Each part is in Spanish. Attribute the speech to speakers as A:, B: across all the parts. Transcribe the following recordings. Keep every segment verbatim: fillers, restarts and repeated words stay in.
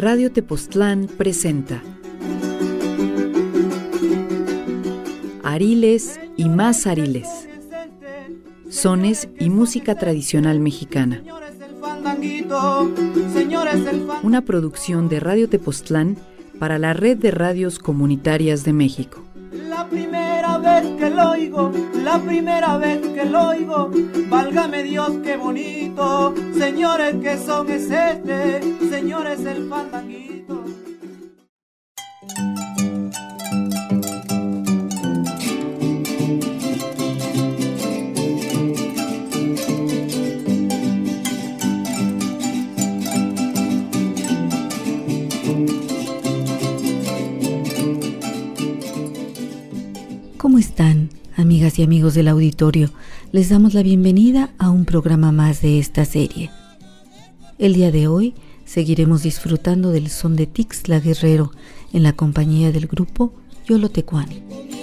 A: Radio Tepoztlán presenta Ariles y más Ariles, sones y música tradicional mexicana. Una producción de Radio Tepoztlán para la Red de Radios Comunitarias de México.
B: La primera vez que lo oigo, la primera vez que lo oigo, válgame Dios, qué bonito. Señores, ¿qué son es este? Señores, el fandanguito.
C: ¿Cómo están, amigas y amigos del auditorio? Les damos la bienvenida a un programa más de esta serie. El día de hoy seguiremos disfrutando del son de Tixla Guerrero en la compañía del grupo Yolotecuani.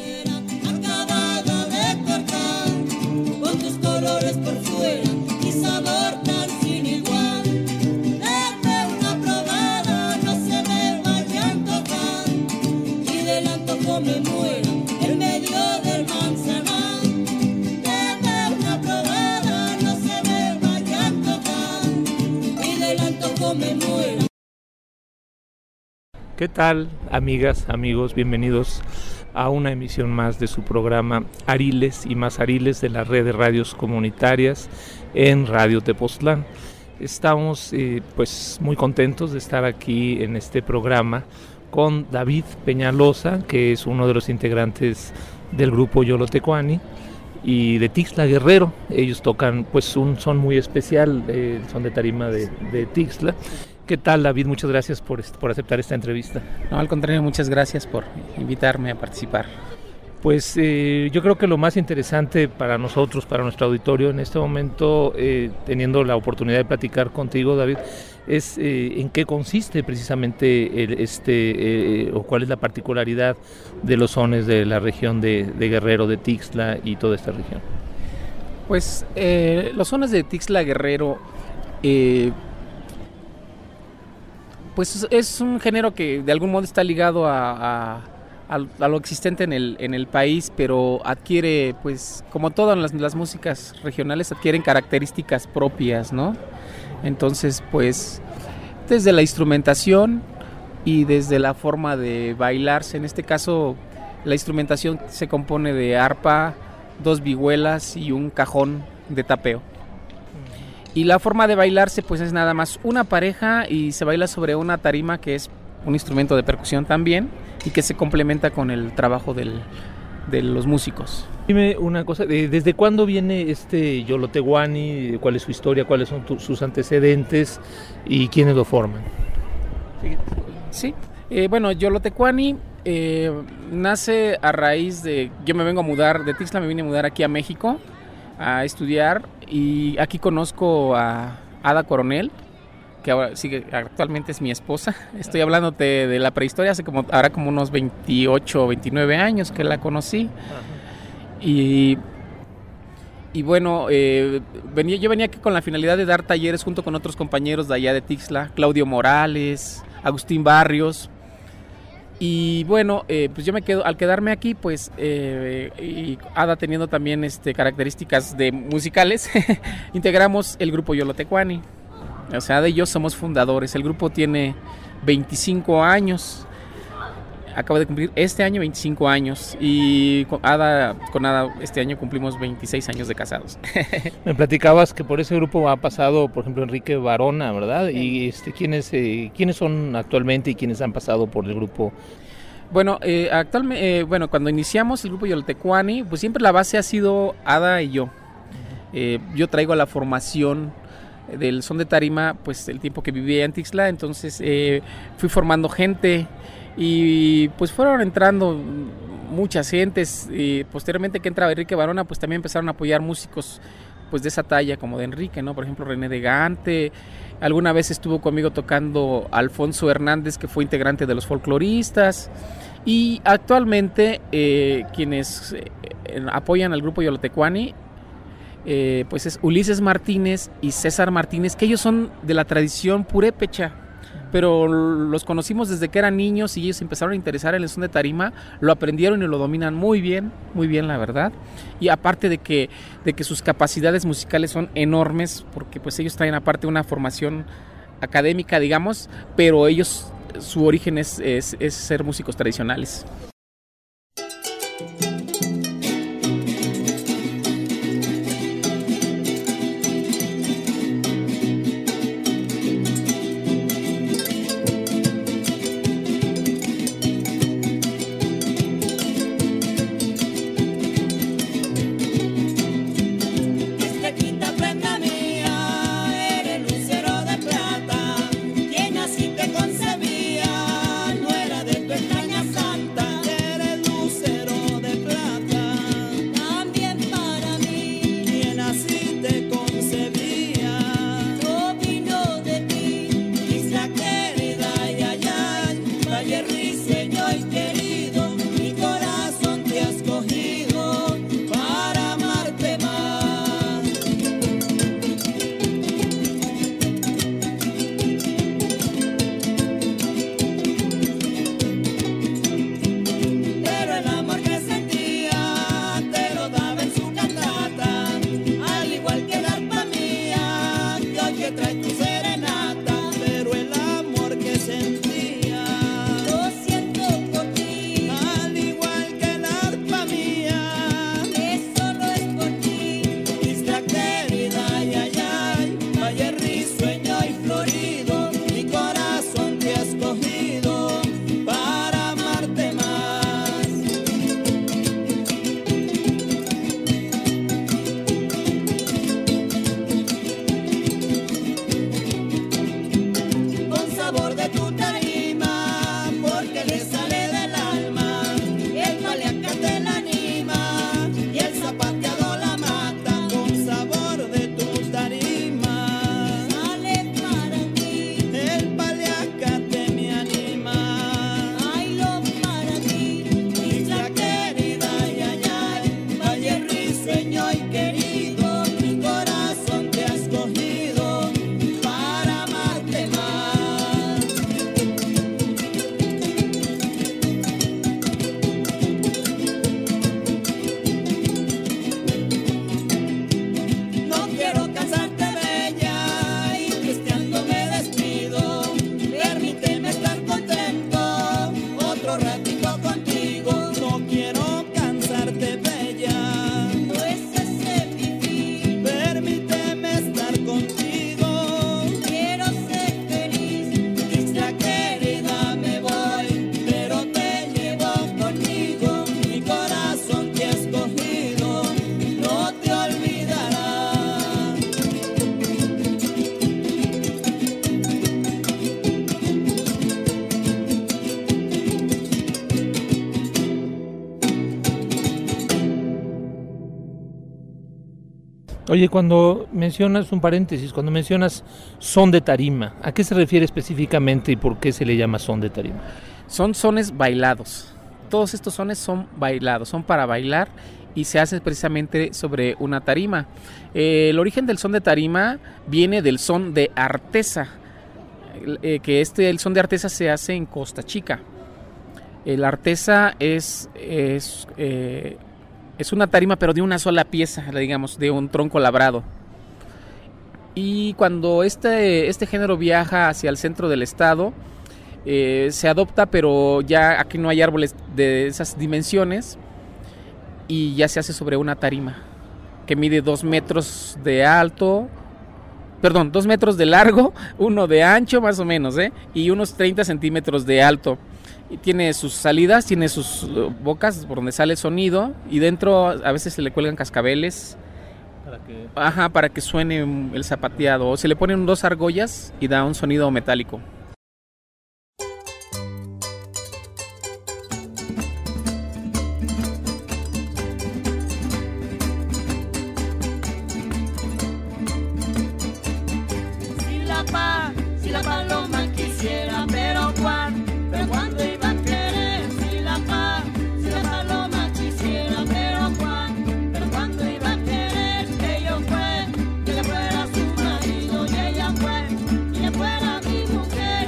D: ¿Qué tal, amigas, amigos? Bienvenidos a una emisión más de su programa Ariles y más Ariles de la Red de Radios Comunitarias en Radio Tepoztlán. Estamos eh, pues muy contentos de estar aquí en este programa con David Peñalosa, que es uno de los integrantes del grupo Yolotecuani, y de Tixla Guerrero. Ellos tocan pues un son muy especial, eh, el son de tarima de, de Tixla. ¿Qué tal, David? Muchas gracias por, por aceptar esta entrevista.
E: No, al contrario, muchas gracias por invitarme a participar.
D: Pues eh, yo creo que lo más interesante para nosotros, para nuestro auditorio en este momento, eh, teniendo la oportunidad de platicar contigo, David, es eh, en qué consiste precisamente el, este, eh, o cuál es la particularidad de los sones de la región de, de Guerrero, de Tixla y toda esta región.
E: Pues eh, los sones de Tixla Guerrero, eh, pues es un género que de algún modo está ligado a, a, a lo existente en el, en el país, pero adquiere, pues como todas las, las músicas regionales, adquieren características propias, ¿no? Entonces, pues desde la instrumentación y desde la forma de bailarse, en este caso la instrumentación se compone de arpa, dos vihuelas y un cajón de tapeo. Y la forma de bailarse pues es nada más una pareja y se baila sobre una tarima, que es un instrumento de percusión también y que se complementa con el trabajo del, de los músicos.
D: Dime una cosa, ¿desde cuándo viene este Yolotecuani? ¿Cuál es su historia? ¿Cuáles son tu, sus antecedentes? ¿Y quiénes lo forman?
E: Sí, eh, bueno, Yolotecuani eh, nace a raíz de... Yo me vengo a mudar, de Tixla me vine a mudar aquí a México a estudiar, y aquí conozco a Ada Coronel, que ahora sigue, actualmente es mi esposa. Estoy hablándote de la prehistoria, hace como, ahora como unos veintiocho o veintinueve años que la conocí. Y, y bueno, eh, venía, yo venía aquí con la finalidad de dar talleres junto con otros compañeros de allá de Tixla, Claudio Morales, Agustín Barrios. Y bueno, eh, pues yo me quedo, al quedarme aquí, pues, eh, y Ada teniendo también este, características de musicales, integramos el grupo Yolotecuani. O sea, Ada y yo somos fundadores. El grupo tiene veinticinco años, acaba de cumplir este año veinticinco años, y con Ada, con Ada este año cumplimos veintiséis años de casados.
D: Me platicabas que por ese grupo ha pasado, por ejemplo, Enrique Barona, ¿verdad? Y este, ¿quiénes, eh, ¿quiénes son actualmente y quiénes han pasado por el grupo?
E: Bueno, eh, actualmente, eh, bueno, cuando iniciamos el grupo Yolotecuani, pues siempre la base ha sido Ada y yo. Eh, yo traigo la formación del son de tarima, pues el tiempo que vivía en Tixla, entonces eh, fui formando gente. Y pues fueron entrando muchas gentes, y posteriormente que entraba Enrique Barona, pues también empezaron a apoyar músicos pues de esa talla como de Enrique, ¿no? Por ejemplo, René de Gante. Alguna vez estuvo conmigo tocando Alfonso Hernández, que fue integrante de los folcloristas. Y actualmente eh, quienes eh, apoyan al grupo Yolotecuani, eh, pues es Ulises Martínez y César Martínez, que ellos son de la tradición purépecha. pero los conocimos desde que eran niños y ellos empezaron a interesar en el son de tarima, lo aprendieron y lo dominan muy bien, muy bien la verdad, y aparte de que, de que sus capacidades musicales son enormes, porque pues ellos traen aparte una formación académica, digamos, pero ellos, su origen es, es, es ser músicos tradicionales.
D: Oye, cuando mencionas, un paréntesis, cuando mencionas son de tarima, ¿a qué se refiere específicamente y por qué se le llama son de tarima?
E: Son sones bailados. Todos estos sones son bailados, son para bailar y se hace precisamente sobre una tarima. Eh, el origen del son de tarima viene del son de Artesa, eh, que este, el son de Artesa se hace en Costa Chica. El Artesa es... es eh, Es una tarima, pero de una sola pieza, digamos, de un tronco labrado. Y cuando este, este género viaja hacia el centro del estado, eh, se adopta, pero ya aquí no hay árboles de esas dimensiones, y ya se hace sobre una tarima que mide dos metros de alto, perdón, dos metros de largo, uno de ancho más o menos, ¿eh? Y unos treinta centímetros de alto. Y tiene sus salidas, tiene sus bocas por donde sale el sonido, y dentro a veces se le cuelgan cascabeles para que, ajá, para que suene el zapateado, o se le ponen dos argollas y da un sonido metálico.
B: Si la pa, si la paloma quisiera, pero cuando, pero cuando iba a querer, si la pa, si la paloma quisiera, pero cuando, pero cuando iba a querer, que yo fue, que le fuera su marido, y ella fue, y ella fuera mi mujer.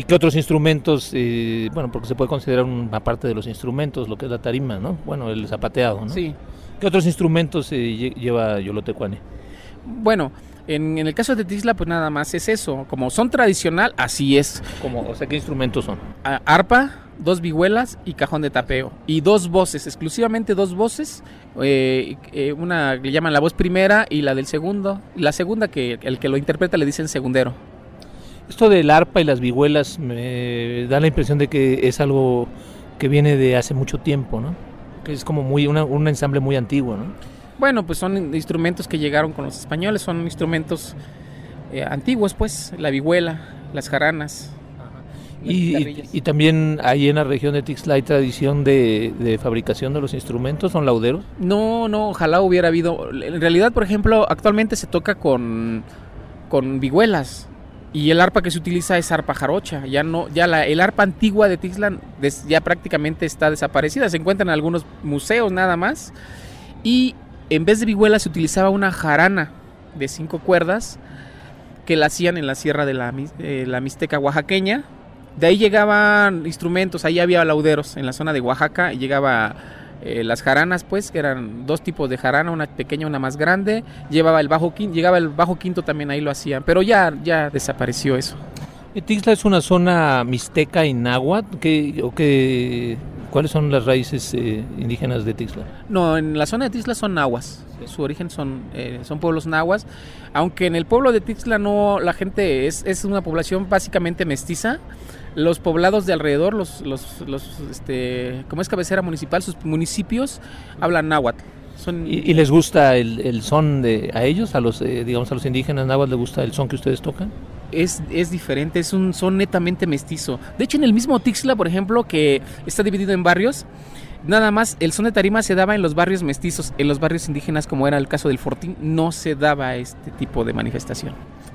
D: ¿Qué otros instrumentos? Eh, bueno, porque se puede considerar una parte de los instrumentos, lo que es la tarima, ¿no? Bueno, el zapateado, ¿no?
E: Sí.
D: ¿Qué otros instrumentos eh, lleva Yolotecuani?
E: Bueno, en, en el caso de Tixla, pues nada más es eso. Como son tradicional, así es.
D: Como, o sea, ¿qué instrumentos son?
E: A, arpa, dos vihuelas y cajón de tapeo. Y dos voces, exclusivamente dos voces. Eh, eh, una le llaman la voz primera y la del segundo. La segunda, que el que lo interpreta le dicen segundero.
D: Esto del arpa y las vihuelas me da la impresión de que es algo que viene de hace mucho tiempo, ¿no? Que es como muy una, un ensamble muy antiguo, ¿no?
E: Bueno, pues son instrumentos que llegaron con los españoles, son instrumentos eh, antiguos, pues, la vihuela, las jaranas.
D: Y, y, y también ahí en la región de Tixla hay tradición de, de fabricación de los instrumentos, ¿son lauderos?
E: No, no, ojalá hubiera habido. En realidad, por ejemplo, actualmente se toca con, con vihuelas y el arpa que se utiliza es arpa jarocha. Ya no, ya la, el arpa antigua de Tixla des, ya prácticamente está desaparecida, se encuentra en algunos museos nada más. Y en vez de vihuela se utilizaba una jarana de cinco cuerdas que la hacían en la sierra de la, eh, la Mixteca oaxaqueña. De ahí llegaban instrumentos, ahí había lauderos en la zona de Oaxaca y llegaba eh, las jaranas, pues, que eran dos tipos de jarana, una pequeña, una más grande. Llevaba el bajo quinto, llegaba el bajo quinto también, ahí lo hacían, pero ya, ya desapareció eso.
D: ¿Tixla es una zona mixteca y náhuatl? ¿Qué, o qué, ¿Cuáles son las raíces eh, indígenas de Tixla?
E: No, en la zona de Tixla son nahuas, su origen son, eh, son pueblos nahuas, aunque en el pueblo de Tixla no, la gente es, es una población básicamente mestiza. Los poblados de alrededor, los, los, los este, como es cabecera municipal, sus municipios hablan náhuatl. Son...
D: ¿Y, y les gusta el, el son de a ellos, a los eh, digamos a los indígenas náhuatl les gusta el son que ustedes tocan?
E: Es, es diferente, es un son netamente mestizo. De hecho, en el mismo Tixla, por ejemplo, que está dividido en barrios, nada más el son de tarima se daba en los barrios mestizos. En los barrios indígenas, como era el caso del Fortín, no se daba este tipo de manifestación.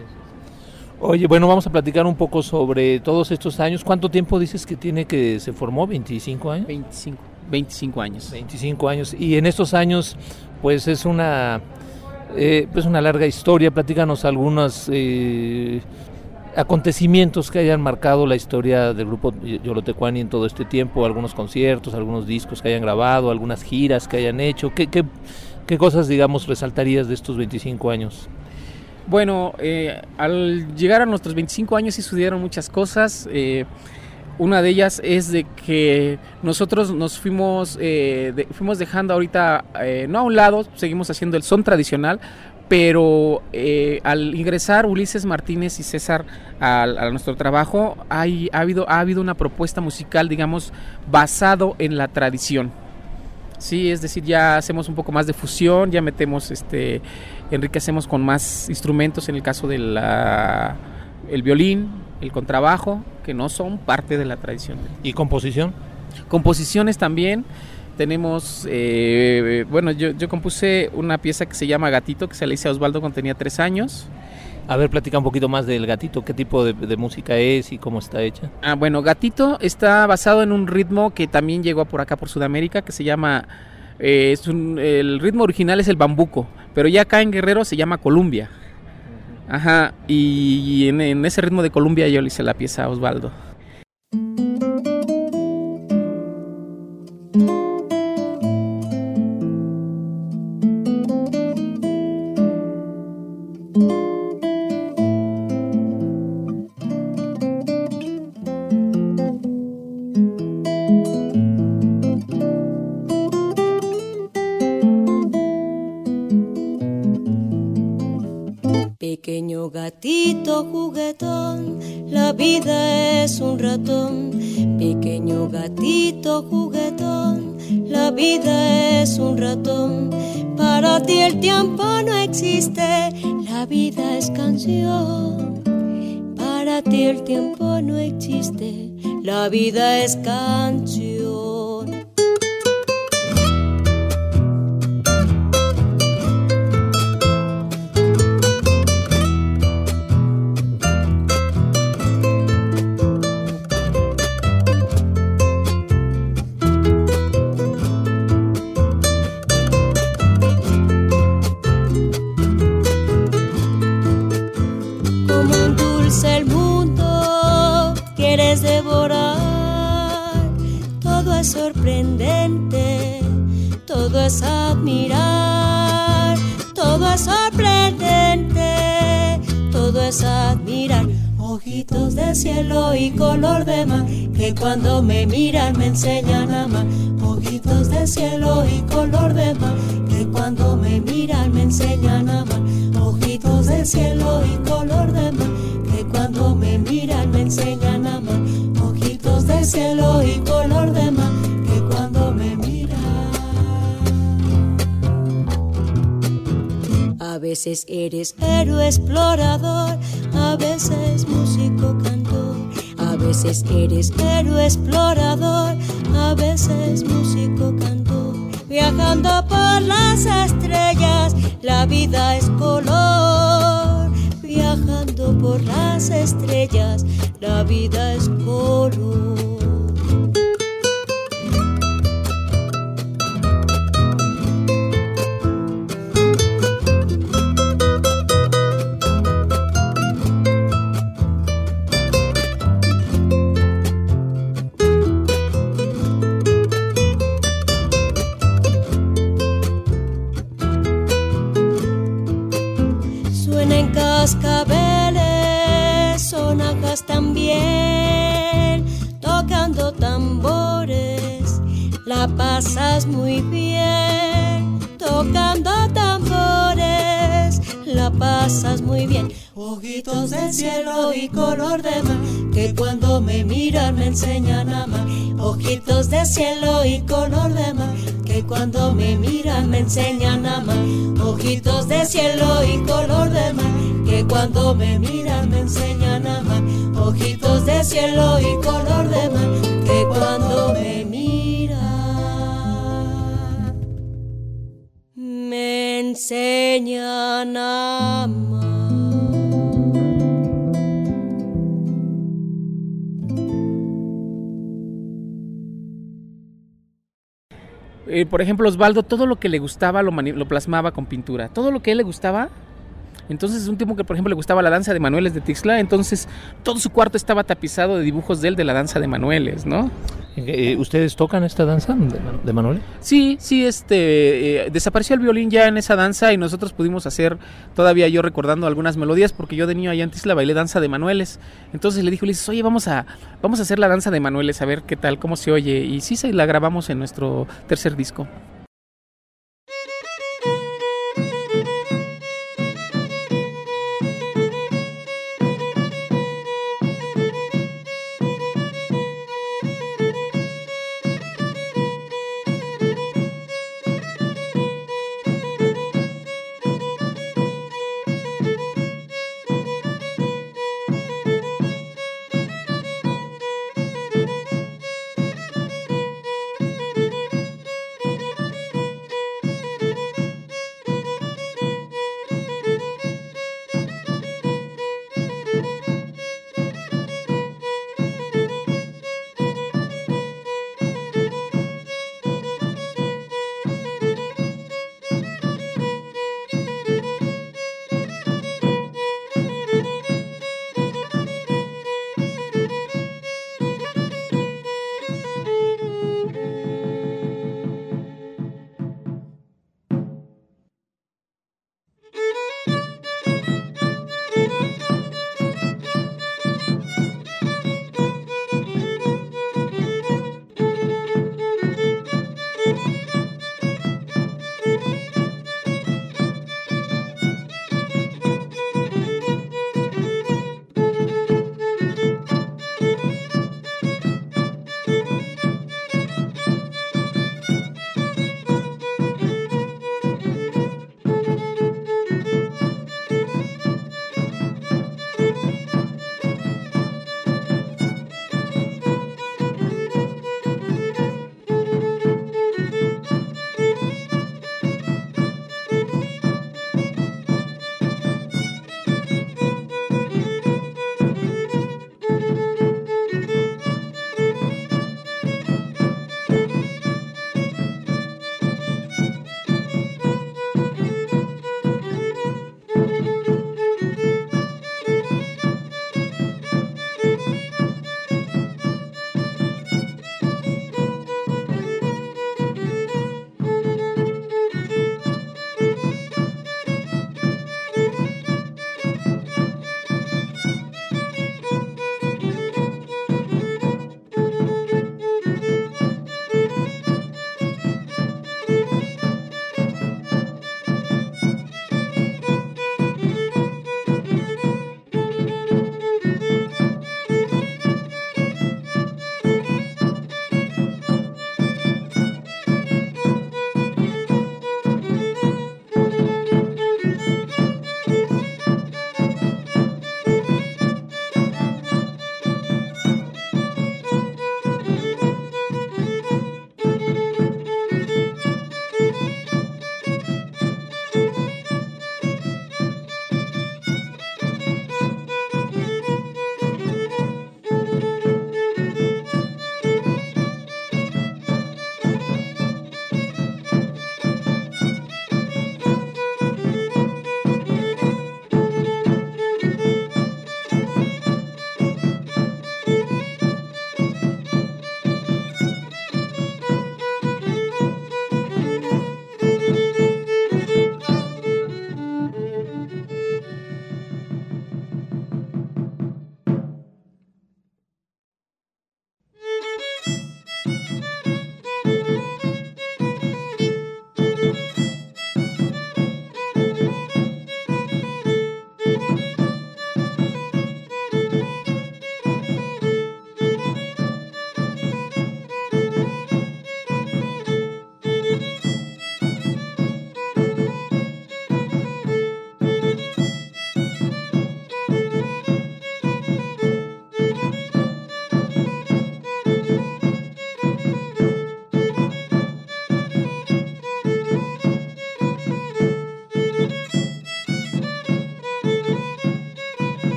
D: Oye, bueno, vamos a platicar un poco sobre todos estos años. ¿Cuánto tiempo dices que tiene que se formó? ¿veinticinco años?
E: veinticinco, veinticinco años.
D: veinticinco años. Y en estos años, pues es una, eh, pues una larga historia. Platícanos algunos eh, acontecimientos que hayan marcado la historia del grupo Yolotecuani en todo este tiempo. Algunos conciertos, algunos discos que hayan grabado, algunas giras que hayan hecho. ¿Qué, qué, qué cosas, digamos, resaltarías de estos veinticinco años?
E: Bueno, eh, al llegar a nuestros veinticinco años sí sucedieron muchas cosas. Eh, una de ellas es de que nosotros nos fuimos, eh, de, fuimos dejando ahorita, eh, no a un lado, seguimos haciendo el son tradicional, pero eh, al ingresar Ulises Martínez y César a, a nuestro trabajo, hay, ha, habido, ha habido una propuesta musical, digamos, basado en la tradición. Sí, es decir, ya hacemos un poco más de fusión, ya metemos, este, enriquecemos con más instrumentos, en el caso del el violín, el contrabajo, que no son parte de la tradición.
D: ¿Y composición?
E: Composiciones también. Tenemos, eh, bueno, yo, yo compuse una pieza que se llama Gatito, que se le hice a Osvaldo cuando tenía tres años.
D: A ver, platica un poquito más del Gatito, qué tipo de, de música es y cómo está hecha.
E: Ah, bueno, Gatito está basado en un ritmo que también llegó por acá por Sudamérica, que se llama, eh, es un, el ritmo original es el bambuco, pero ya acá en Guerrero se llama Columbia. Ajá, y, y en, en ese ritmo de Columbia yo le hice la pieza a Osvaldo.
F: Pequeño gatito juguetón, la vida es un ratón. Pequeño gatito juguetón, la vida es un ratón. Para ti el tiempo no existe, la vida es canción. Para ti el tiempo no existe, la vida es canción. sorprendente, todo es admirar, todo es sorprendente, todo es admirar. Ojitos de cielo y color de mar, que cuando me miran me enseñan a amar. Ojitos de cielo y color de mar, que cuando me miran me enseñan a amar. Ojitos de cielo y color de mar, que cuando me miran me enseñan a amar. Ojitos de cielo y color de mar, que cuando me miran. A veces eres héroe explorador, a veces músico cantor. A veces eres héroe explorador, a veces músico cantor. Viajando por las estrellas, la vida es color. Viajando por las estrellas, la vida es color. Cascabeles, sonajas también, tocando tambores, la pasas muy bien, tocando tambores, la pasas muy bien. Ojitos del cielo y color de mar, que cuando me miran me enseñan a amar. Ojitos de cielo y color de mar, que cuando me miran me enseñan a amar. Ojitos de cielo y color de mar, que cuando me miran me enseñan a amar. Ojitos de cielo y color de mar, que cuando me miran me enseñan a amar.
E: Eh, por ejemplo, Osvaldo, todo lo que le gustaba lo, mani- lo plasmaba con pintura. Todo lo que a él le gustaba. Entonces, un tiempo que, por ejemplo, le gustaba la danza de Manueles de Tixla, entonces todo su cuarto estaba tapizado de dibujos de él de la danza de Manueles, ¿no?
D: Eh, ¿Ustedes tocan esta danza de, de Manuel?
E: Sí, sí, este, eh, desapareció el violín ya en esa danza y nosotros pudimos hacer, todavía yo recordando algunas melodías, porque yo de niño allá en Tixla bailé danza de Manueles. Entonces le dijo, le dices, oye, vamos a, vamos a hacer la danza de Manueles, a ver qué tal, cómo se oye. Y sí, se la grabamos en nuestro tercer disco.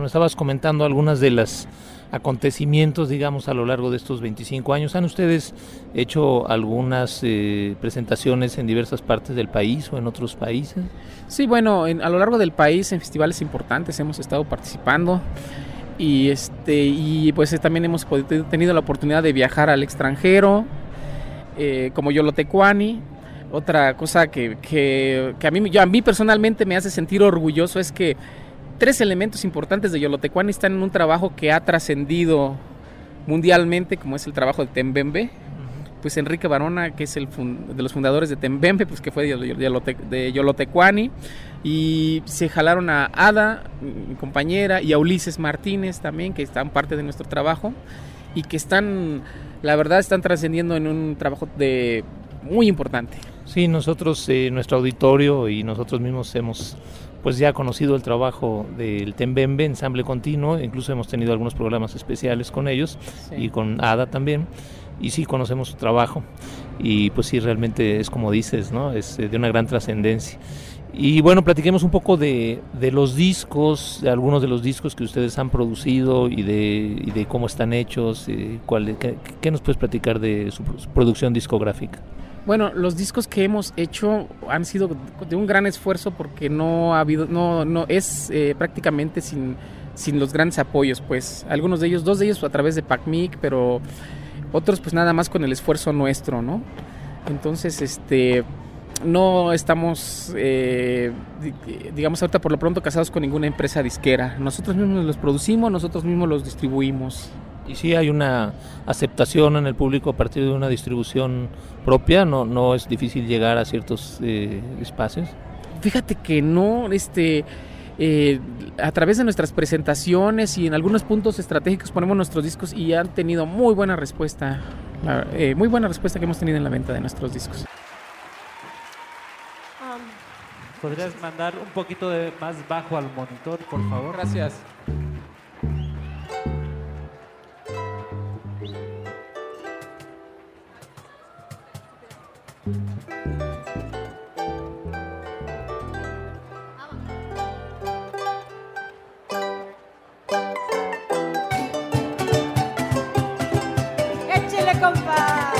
D: estabas comentando algunas de las acontecimientos, digamos, a lo largo de estos veinticinco años. ¿Han ustedes hecho algunas eh, presentaciones en diversas partes del país o en otros países?
E: Sí, bueno, en, a lo largo del país en festivales importantes hemos estado participando y este y pues también hemos podido, tenido la oportunidad de viajar al extranjero, eh, como Yolotecuani. Otra cosa que, que, que a, mí, yo, a mí personalmente me hace sentir orgulloso es que tres elementos importantes de Yolotecuani están en un trabajo que ha trascendido mundialmente, como es el trabajo de Tembembe. Pues Enrique Barona, que es el fund, de los fundadores de Tembembe, pues que fue de, Yolote, de Yolotecuani, y se jalaron a Ada, mi compañera, y a Ulises Martínez también, que están parte de nuestro trabajo, y que están, la verdad, están trascendiendo en un trabajo de muy importante.
D: Sí, nosotros, eh, nuestro auditorio y nosotros mismos hemos pues ya conocido el trabajo del Tembembe, Ensamble Continuo, incluso hemos tenido algunos programas especiales con ellos, sí, y con Ada también, y sí conocemos su trabajo, y pues sí, realmente es como dices, ¿no? Es de una gran trascendencia. Y bueno, platiquemos un poco de, de los discos, de algunos de los discos que ustedes han producido y de, y de cómo están hechos. Eh, cuál, qué, ¿Qué nos puedes platicar de su, su producción discográfica?
E: Bueno, los discos que hemos hecho han sido de un gran esfuerzo porque no ha habido, no, no es eh, prácticamente sin, sin los grandes apoyos, pues algunos de ellos, dos de ellos a través de PACMIC, pero otros pues nada más con el esfuerzo nuestro, ¿no? Entonces, este, no estamos, eh, digamos ahorita por lo pronto casados con ninguna empresa disquera. Nosotros mismos los producimos, nosotros mismos los distribuimos.
D: ¿Y sí hay una aceptación en el público a partir de una distribución propia? ¿No, no es difícil llegar a ciertos eh, espacios?
E: Fíjate que no, este, eh, a través de nuestras presentaciones y en algunos puntos estratégicos ponemos nuestros discos y han tenido muy buena respuesta, la, eh, muy buena respuesta que hemos tenido en la venta de nuestros discos.
G: ¿Podrías mandar un poquito de más bajo al monitor, por favor?
E: Gracias.
H: ¡Échale, compa!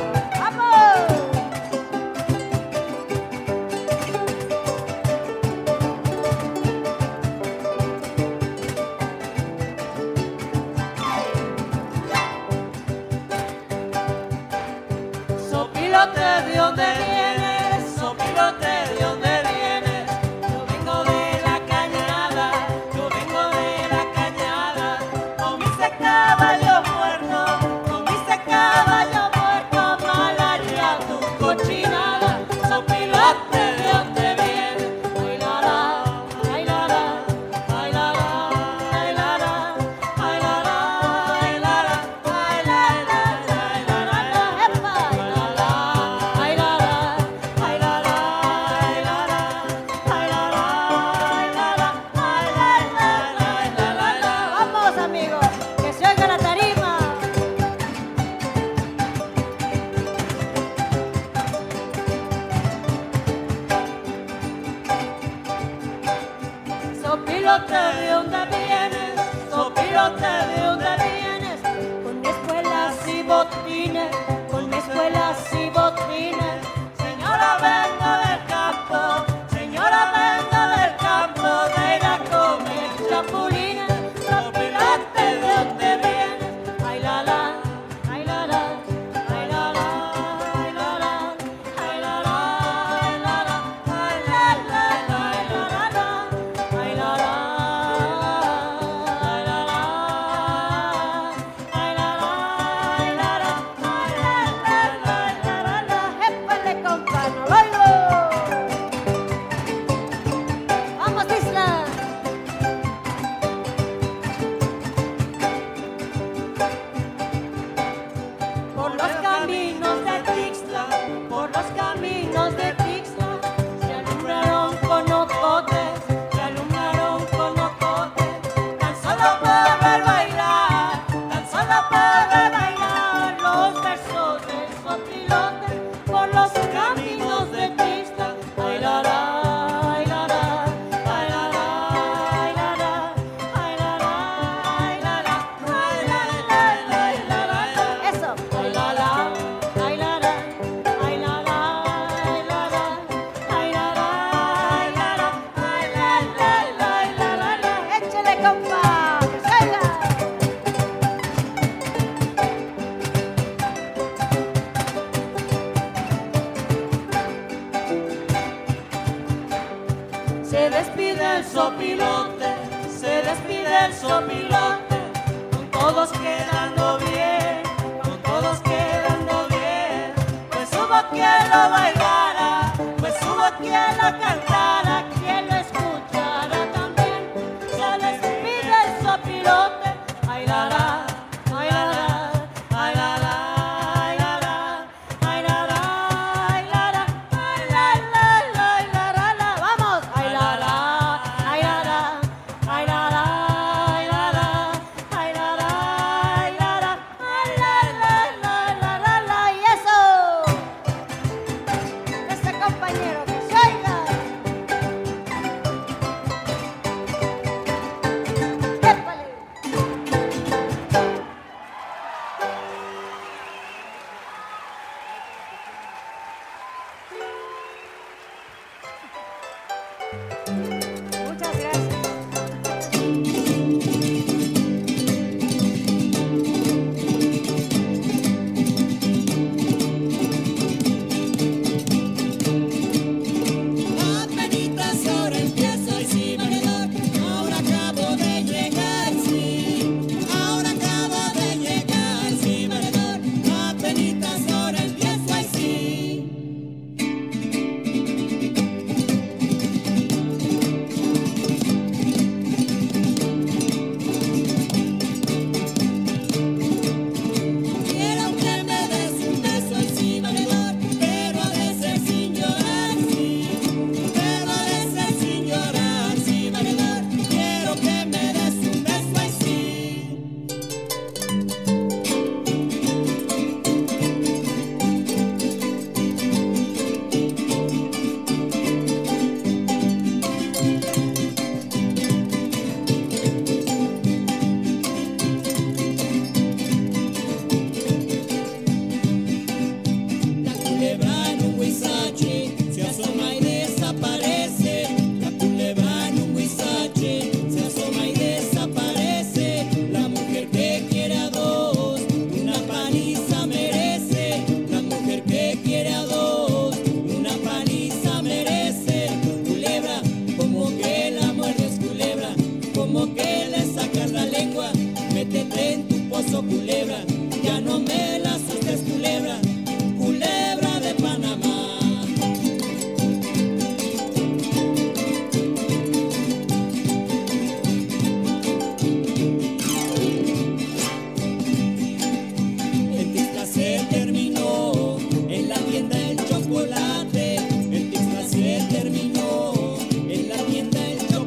B: ¿De dónde vienes? Sopilote, ¿de dónde vienes? Yo vengo de la cañada, yo vengo de la cañada. Comiste caballo muerto, comiste caballo muerto, malaria tu cochinada. Sopilote, ¿de dónde vienes? Ay la la, ay la la, ay la la, ay la la, ay la la, ay la la, ay la la, ay la la, epa. Sopilote, ¿de dónde vienes? Sopilote, ¿de dónde vienes? Con espuelas y botines, con espuelas y botines. Señora, vengo del campo, señora, vengo del campo, de ir a comer chapulines. Sopilote, ¿de sopilote, con todos quedando bien, con todos quedando bien. Pues hubo quien lo bailara, pues hubo quien lo cantara, quien lo escuchara también. Se despide el sopilote, ay la la, ay la la, ay la la.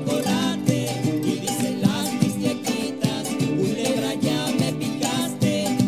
H: Culebra, ya me picaste.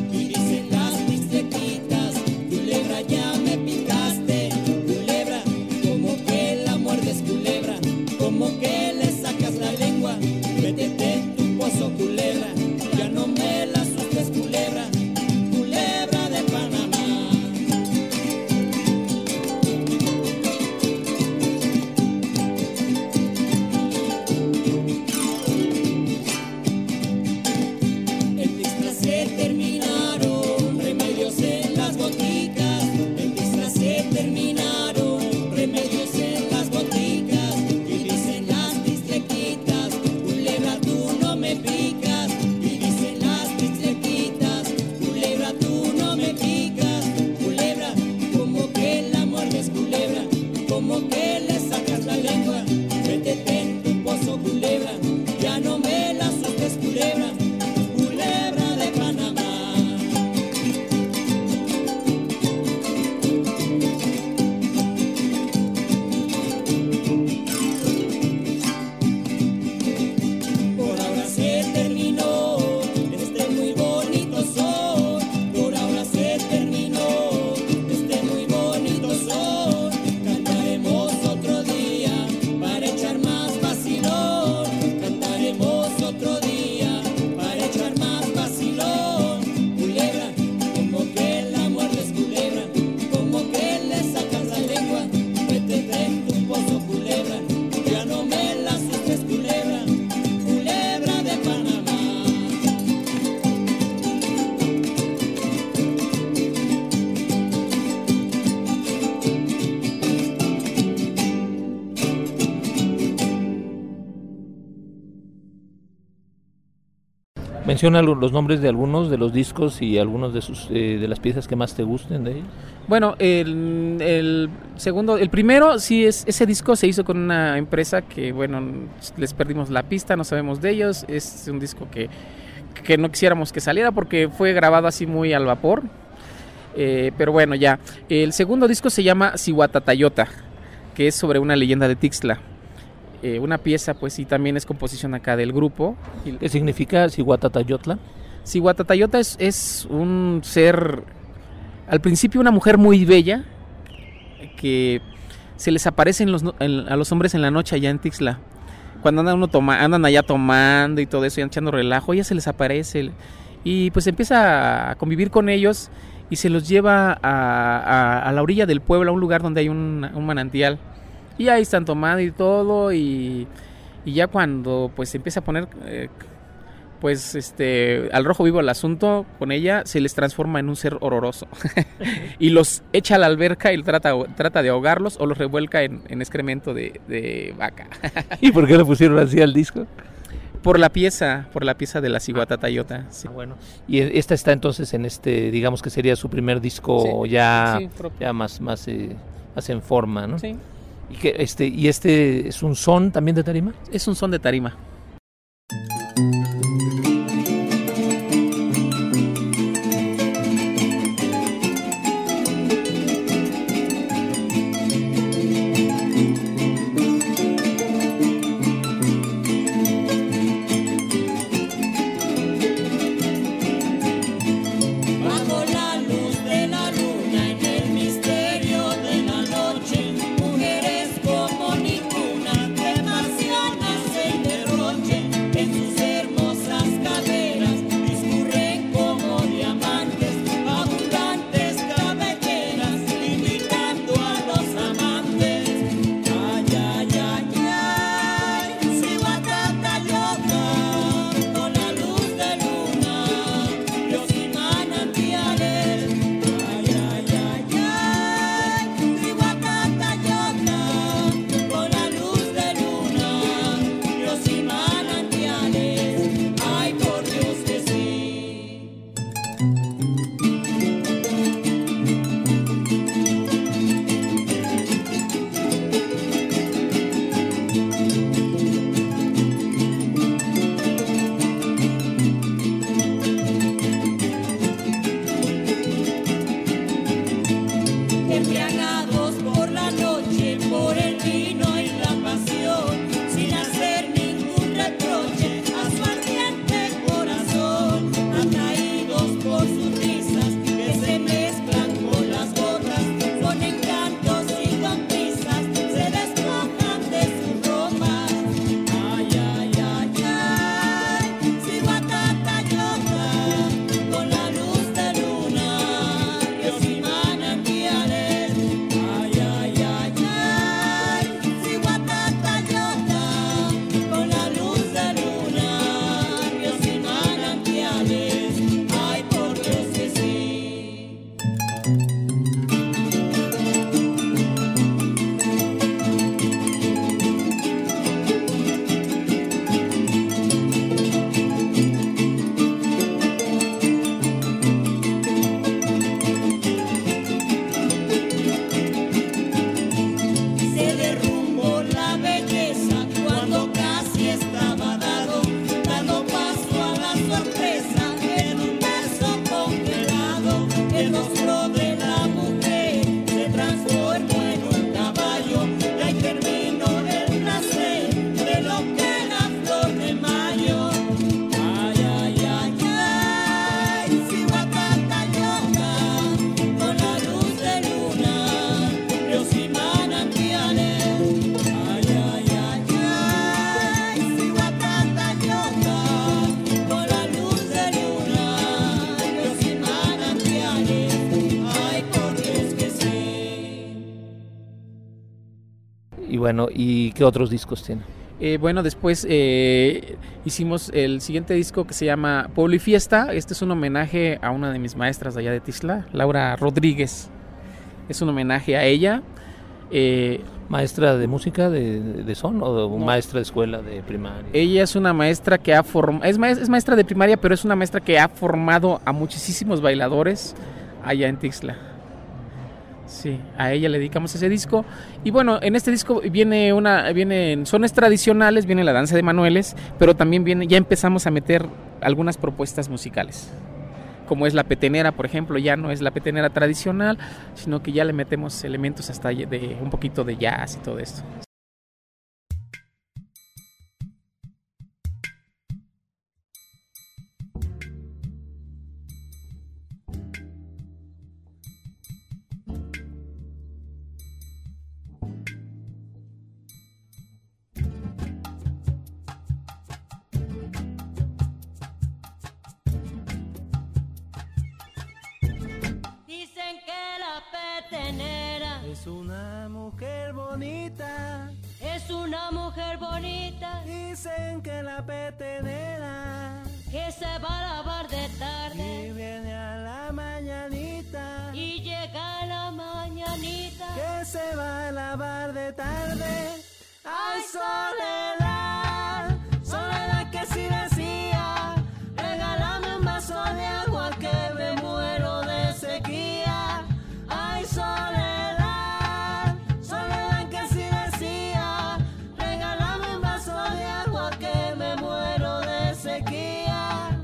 D: Menciona los nombres de algunos de los discos y algunos de sus eh, de las piezas que más te gusten de ellos.
E: Bueno, el, el segundo, el primero, sí, es ese disco se hizo con una empresa que, bueno, les perdimos la pista, no sabemos de ellos. Es un disco que, que no quisiéramos que saliera porque fue grabado así muy al vapor. Eh, pero bueno, ya. El segundo disco se llama Cihuatatayota, que es sobre una leyenda de Tixla. Eh, una pieza, pues sí, también es composición acá del grupo.
D: ¿Qué significa Cihuatatayotla?
E: Cihuatatayota es, es un ser, al principio una mujer muy bella, que se les aparece en los, en, a los hombres en la noche allá en Tixla. Cuando andan, uno toma, andan allá tomando y todo eso, y echando relajo, ella se les aparece. Y pues empieza a convivir con ellos y se los lleva a, a, a la orilla del pueblo, a un lugar donde hay un, un manantial. Y ahí están tomando y todo, y, y ya cuando pues se empieza a poner eh, pues este al rojo vivo el asunto con ella, se les transforma en un ser horroroso y los echa a la alberca y trata, trata de ahogarlos o los revuelca en, en excremento de, de vaca.
D: ¿Y por qué le pusieron así al disco?
E: Por la pieza, por la pieza de la Cihuatatayota. Sí.
D: Ah, bueno. Y esta está entonces en este, digamos que sería su primer disco, sí, ya, sí, ya más, más, eh, más en forma, ¿no?
E: Sí.
D: ¿Y, que este, ¿Y este es un son también de tarima?
E: Es un son de tarima.
D: bueno, ¿y qué otros discos tiene?
E: Eh, bueno, después eh, hicimos el siguiente disco que se llama Pueblo y Fiesta. Este es un homenaje a una de mis maestras de allá de Tixla, Laura Rodríguez. Es un homenaje a ella. Eh,
D: ¿Maestra de música, de, de son o
E: no.
D: maestra de escuela de primaria?
E: Ella es una maestra que ha formado, es, maestra, es maestra de primaria, pero es una maestra que ha formado a muchísimos bailadores allá en Tixla. Sí, a ella le dedicamos ese disco. Y bueno, en este disco viene una, vienen sones tradicionales, viene la danza de manueles, pero también viene, ya empezamos a meter algunas propuestas musicales, como es la petenera, por ejemplo. Ya no es la petenera tradicional, sino que ya le metemos elementos hasta de un poquito de jazz y todo esto.
B: Es una mujer bonita,
F: es una mujer bonita.
B: Dicen que la petenera,
F: que se va a lavar de tarde
B: y viene a la mañanita,
F: y llega a la mañanita,
B: que se va a lavar de tarde. Ay, soledad, soledad que si decía, regálame un vaso de agua que me muero de sequía. Ay, soledad, soledad que si decía, regálame un vaso de agua que me muero de sequía.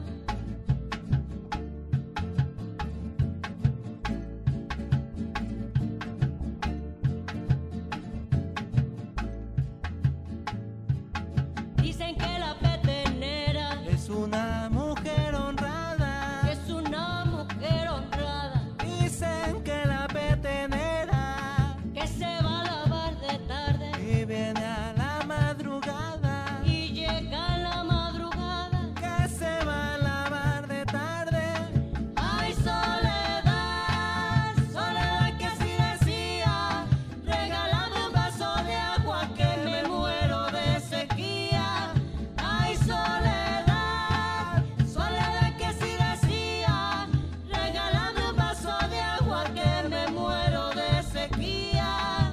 F: dicen que la petenera
B: Es una mujer honrada,
F: es una mujer honrada,
B: dicen que la petenera,
F: que se va a lavar de tarde
B: y viene a la madrugada,
F: y llega a la madrugada,
B: que se va a lavar de tarde.
F: ay, soledad, soledad que si decía, regálame un vaso de agua que me muero de sequía. Ay, soledad, soledad que si decía, regálame un vaso de agua que me muero de sequía.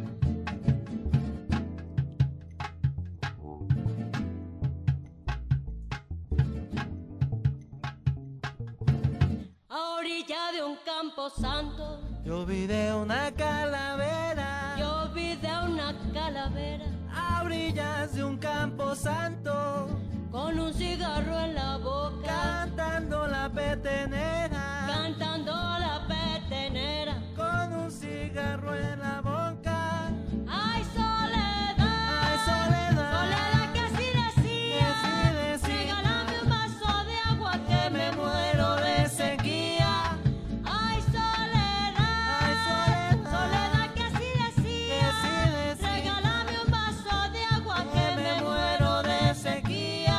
F: A orilla de un campo santo,
B: Yo vi de una calavera,
F: yo vi de una calavera
B: a orillas de un campo santo,
F: con un cigarro en la boca,
B: cantando la petenera,
F: cantando la petenera.
B: con un cigarro en la boca.
F: Ay, soledad,
B: Ay, soledad,
F: soledad que si decía,
B: que si decía,
F: regálame un vaso de agua que me muero de sequía. Ay, soledad,
B: Ay, soledad,
F: soledad que si decía,
B: que si decía,
F: regálame un vaso de agua que me muero de sequía.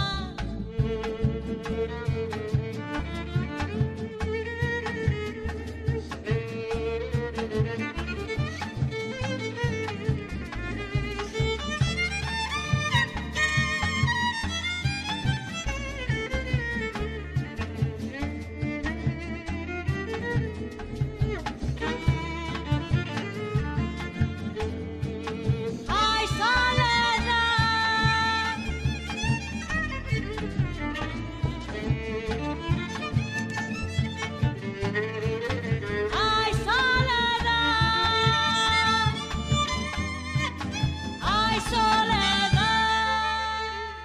F: Ay, soledad, ay, soledad, ay, soledad.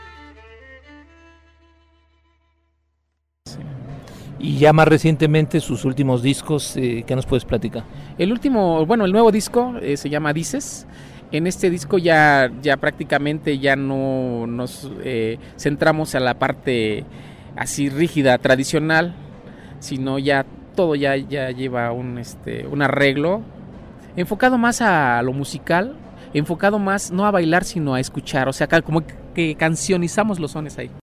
D: Y ya más recientemente sus últimos discos, eh, ¿qué nos puedes platicar?
E: El último, bueno, el nuevo disco eh, se llama Dices. En este disco ya, ya prácticamente ya no nos eh, centramos a la parte así rígida, tradicional, sino ya todo ya, ya lleva un, este, un arreglo enfocado más a lo musical, enfocado más no a bailar sino a escuchar, o sea, como que cancionizamos los sones ahí.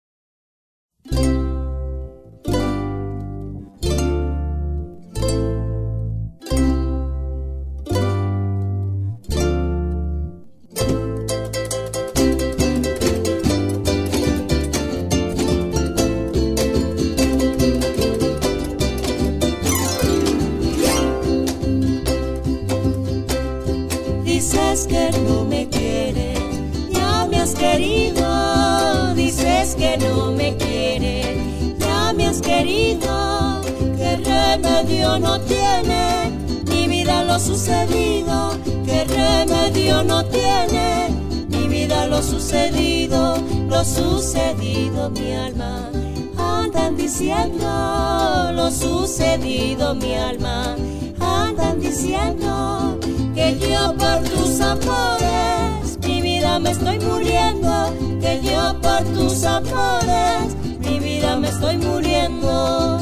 F: es querido, qué remedio no tiene mi vida lo sucedido, qué remedio no tiene mi vida lo sucedido, lo sucedido mi alma. Andan diciendo lo sucedido mi alma, andan diciendo que yo por tus amores mi vida me estoy muriendo, que yo por tus amores mi vida me estoy muriendo.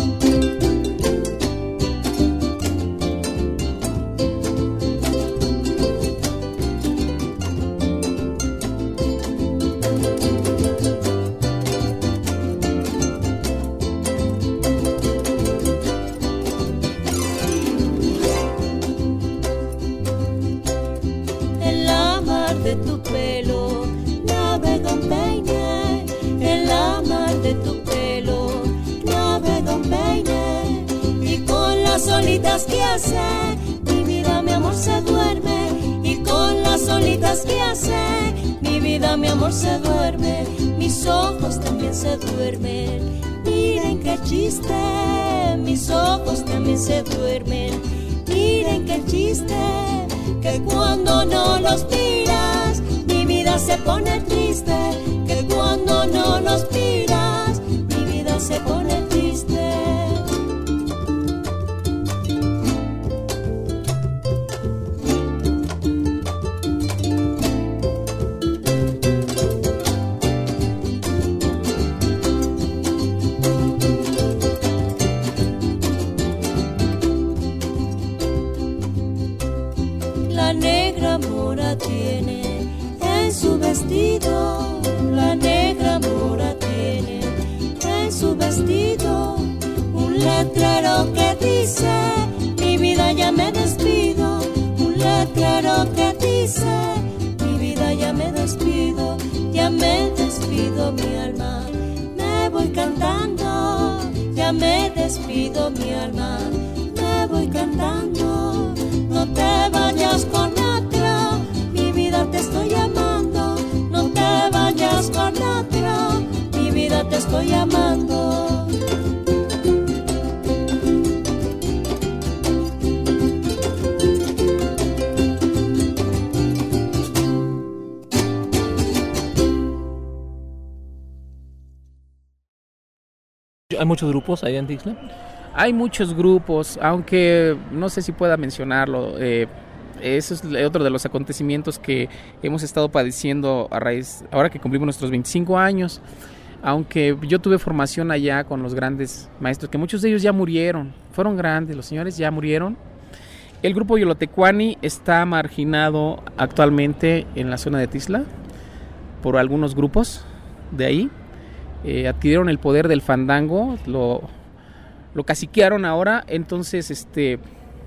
F: De tu pelo navega un peine, en la mar de tu pelo navega un peine, y con las olitas que hace mi vida mi amor se duerme, y con las olitas que hace mi vida mi amor se duerme, mis ojos también se duermen, miren qué chiste, mis ojos también se duermen, miren qué chiste, que cuando no los miras mi vida se pone triste, que cuando no los miras mi vida se pone triste. La negra mora tiene en su vestido, la negra mora tiene en su vestido un letrero que dice mi vida ya me despido, un letrero que dice mi vida ya me despido, ya me despido mi alma, me voy cantando, ya me despido mi alma, me voy cantando. No te vayas con otro, mi vida te estoy llamando. No te vayas con otro, mi vida te estoy llamando.
D: ¿Hay muchos grupos allá en Tixla?
E: Hay muchos grupos, aunque no sé si pueda mencionarlo. Eh, eso es otro de los acontecimientos que hemos estado padeciendo a raíz, ahora que cumplimos nuestros veinticinco años. Aunque yo tuve formación allá con los grandes maestros, que muchos de ellos ya murieron, fueron grandes, los señores ya murieron. El grupo Yolotecuani está marginado actualmente en la zona de Tixla por algunos grupos de ahí. Eh, adquirieron el poder del fandango, lo... lo caciquearon ahora, entonces este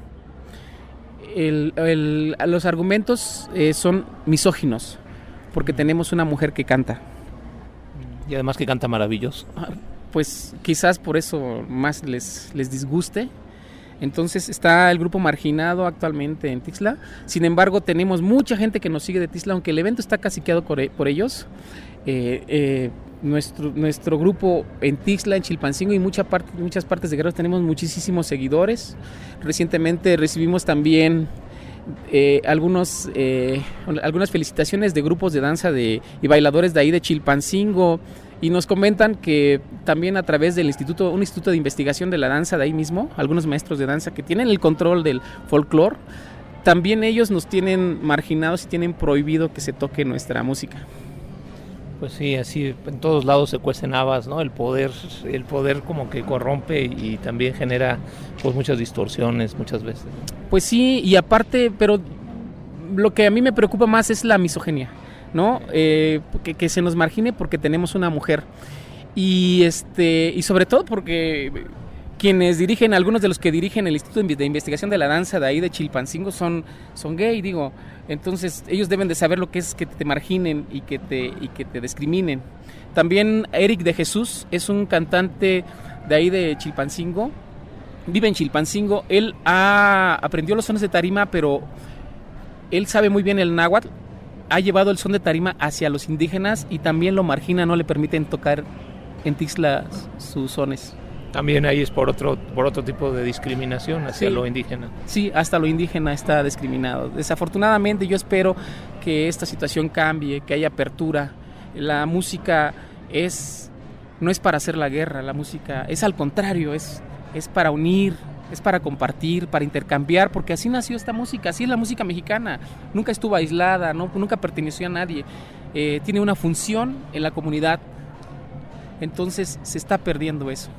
E: el, el, los argumentos eh, son misóginos, porque tenemos una mujer que canta.
D: Y además que canta maravilloso.
E: Pues quizás por eso más les, les disguste. Entonces está el grupo marginado actualmente en Tixla. Sin embargo, tenemos mucha gente que nos sigue de Tixla, aunque el evento está caciqueado por, por ellos. Eh, eh, nuestro, nuestro grupo en Tixla, en Chilpancingo y mucha parte, muchas partes de Guerrero tenemos muchísimos seguidores. Recientemente recibimos también eh, algunos, eh, algunas felicitaciones de grupos de danza de, y bailadores de ahí de Chilpancingo, y nos comentan que también a través del instituto, un instituto de investigación de la danza de ahí mismo, algunos maestros de danza que tienen el control del folclore, también ellos nos tienen marginados y tienen prohibido que se toque nuestra música.
D: Pues sí, así en todos lados se cuecen habas, ¿no? El poder, el poder como que corrompe y también genera pues muchas distorsiones muchas veces.
E: Pues sí, y aparte, pero lo que a mí me preocupa más es la misoginia, ¿no? Eh, que, que se nos margine porque tenemos una mujer. Y este y sobre todo porque quienes dirigen, algunos de los que dirigen el Instituto de Investigación de la Danza de ahí de Chilpancingo son, son gay, digo. Entonces ellos deben de saber lo que es que te marginen y que te, y que te discriminen. También Eric de Jesús es un cantante de ahí de Chilpancingo, vive en Chilpancingo. Él ha, aprendió los sones de tarima, pero él sabe muy bien el náhuatl. Ha llevado el son de tarima hacia los indígenas y también lo margina, no le permiten tocar en Tixla sus sones.
D: También ahí es por otro, por otro tipo de discriminación hacia
E: Sí.
D: lo indígena.
E: Sí, hasta lo indígena está discriminado. Desafortunadamente yo espero que esta situación cambie, que haya apertura. La música es, no es para hacer la guerra, la música es al contrario, es, es para unir, es para compartir, para intercambiar, porque así nació esta música, así es la música mexicana. Nunca estuvo aislada, no, nunca perteneció a nadie. Eh, tiene una función en la comunidad, entonces se está perdiendo eso.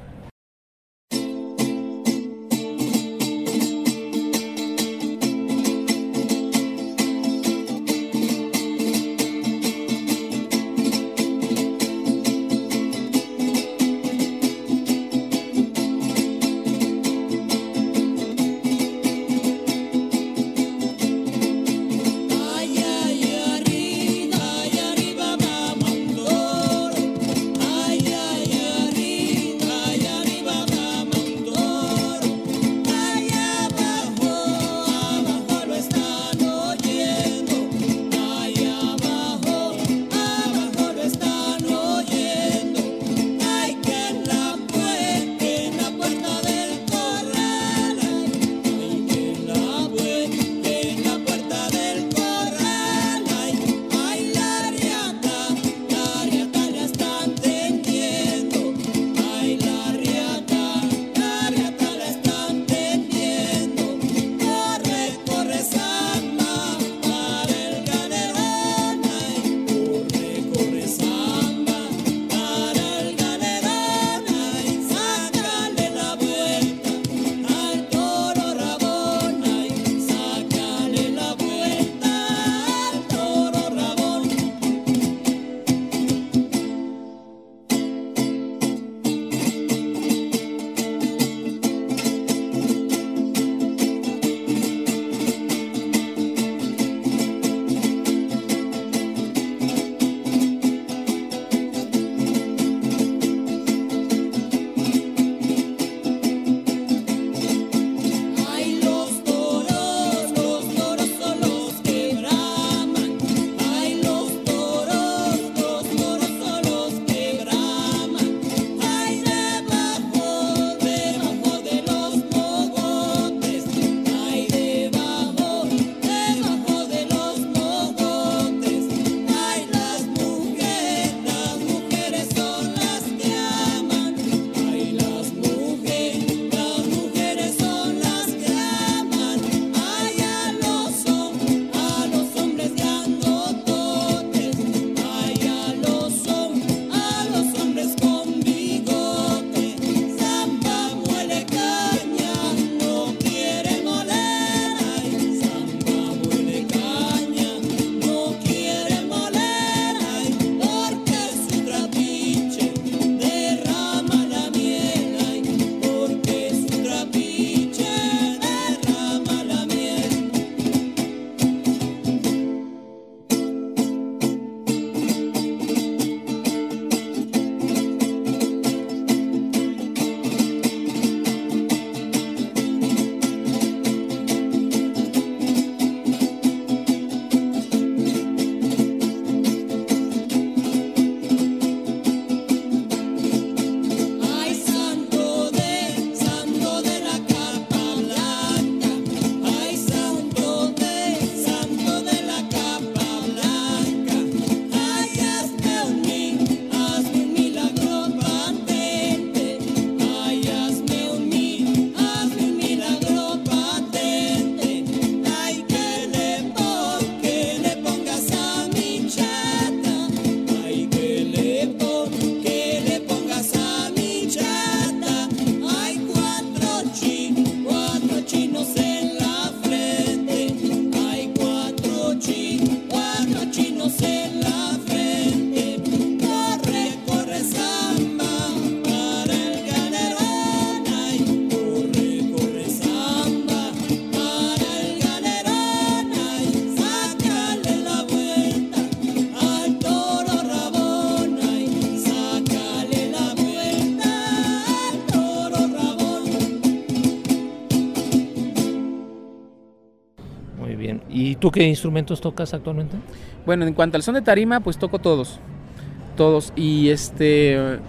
D: ¿Y tú qué instrumentos tocas actualmente?
E: Bueno, en cuanto al son de tarima, pues toco todos, todos. Y este,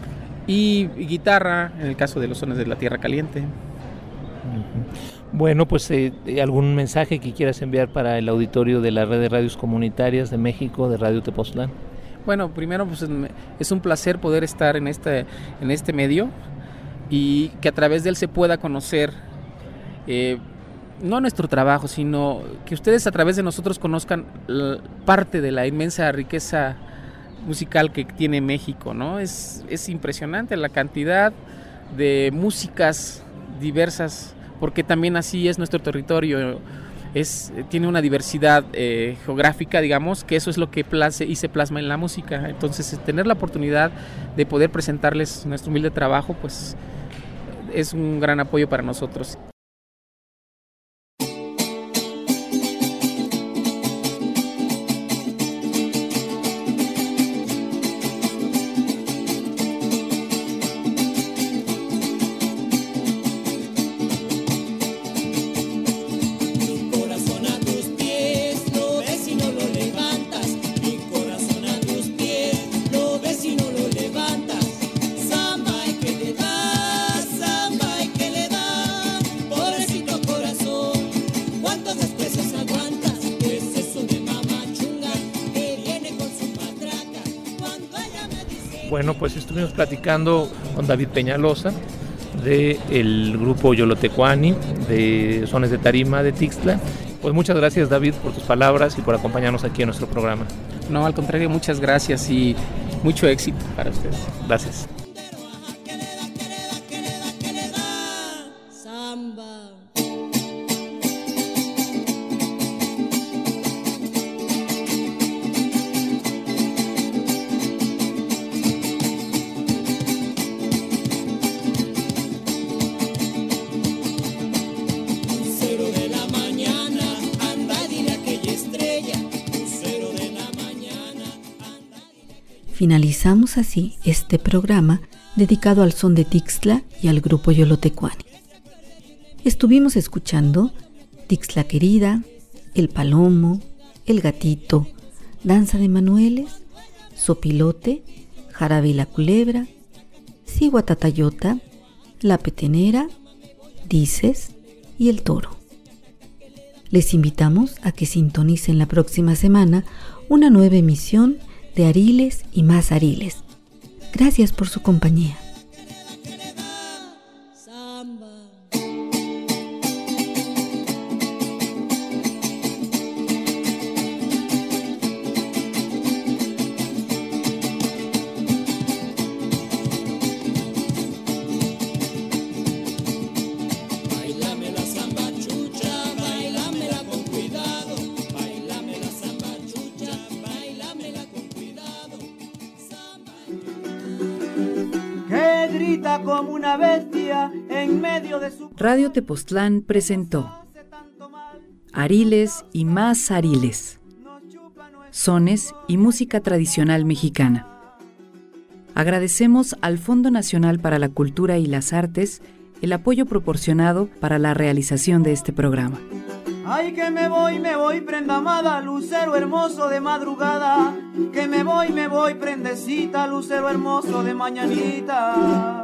E: y, y guitarra en el caso de los sones de la Tierra Caliente.
D: Bueno, pues eh, algún mensaje que quieras enviar para el auditorio de la Red de Radios Comunitarias de México, de Radio Tepoztlán.
E: Bueno, primero pues es un placer poder estar en este, en este medio y que a través de él se pueda conocer eh, no nuestro trabajo, sino que ustedes a través de nosotros conozcan la, parte de la inmensa riqueza musical que tiene México, ¿no? Es, es impresionante la cantidad de músicas diversas, porque también así es nuestro territorio. Es, tiene una diversidad eh, geográfica, digamos, que eso es lo que place y se plasma en la música. Entonces, tener la oportunidad de poder presentarles nuestro humilde trabajo, pues es un gran apoyo para nosotros.
D: Bueno, pues estuvimos platicando con David Peñalosa del grupo Yolotecuani de Sones de Tarima de Tixtla. Pues muchas gracias, David, por tus palabras y por acompañarnos aquí en nuestro programa.
E: No, al contrario, muchas gracias y mucho éxito para ustedes.
D: Gracias.
C: Finalizamos así este programa dedicado al son de Tixtla y al grupo Yolotecuani. Estuvimos escuchando Tixtla Querida, El Palomo, El Gatito, Danza de Manueles, Sopilote, Jarabe y la Culebra, Ciguatatayota, La Petenera, Dices y El Toro. Les invitamos a que sintonicen la próxima semana una nueva emisión de Ariles y más Ariles. Gracias por su compañía.
B: Como una bestia en medio de su...
A: Radio Tepoztlán presentó Ariles y más Ariles, sones y música tradicional mexicana. Agradecemos al Fondo Nacional para la Cultura y las Artes el apoyo proporcionado para la realización de este programa.
B: Ay, que me voy, me voy, prenda amada, lucero hermoso de madrugada. Que me voy, me voy, prendecita, lucero hermoso de mañanita.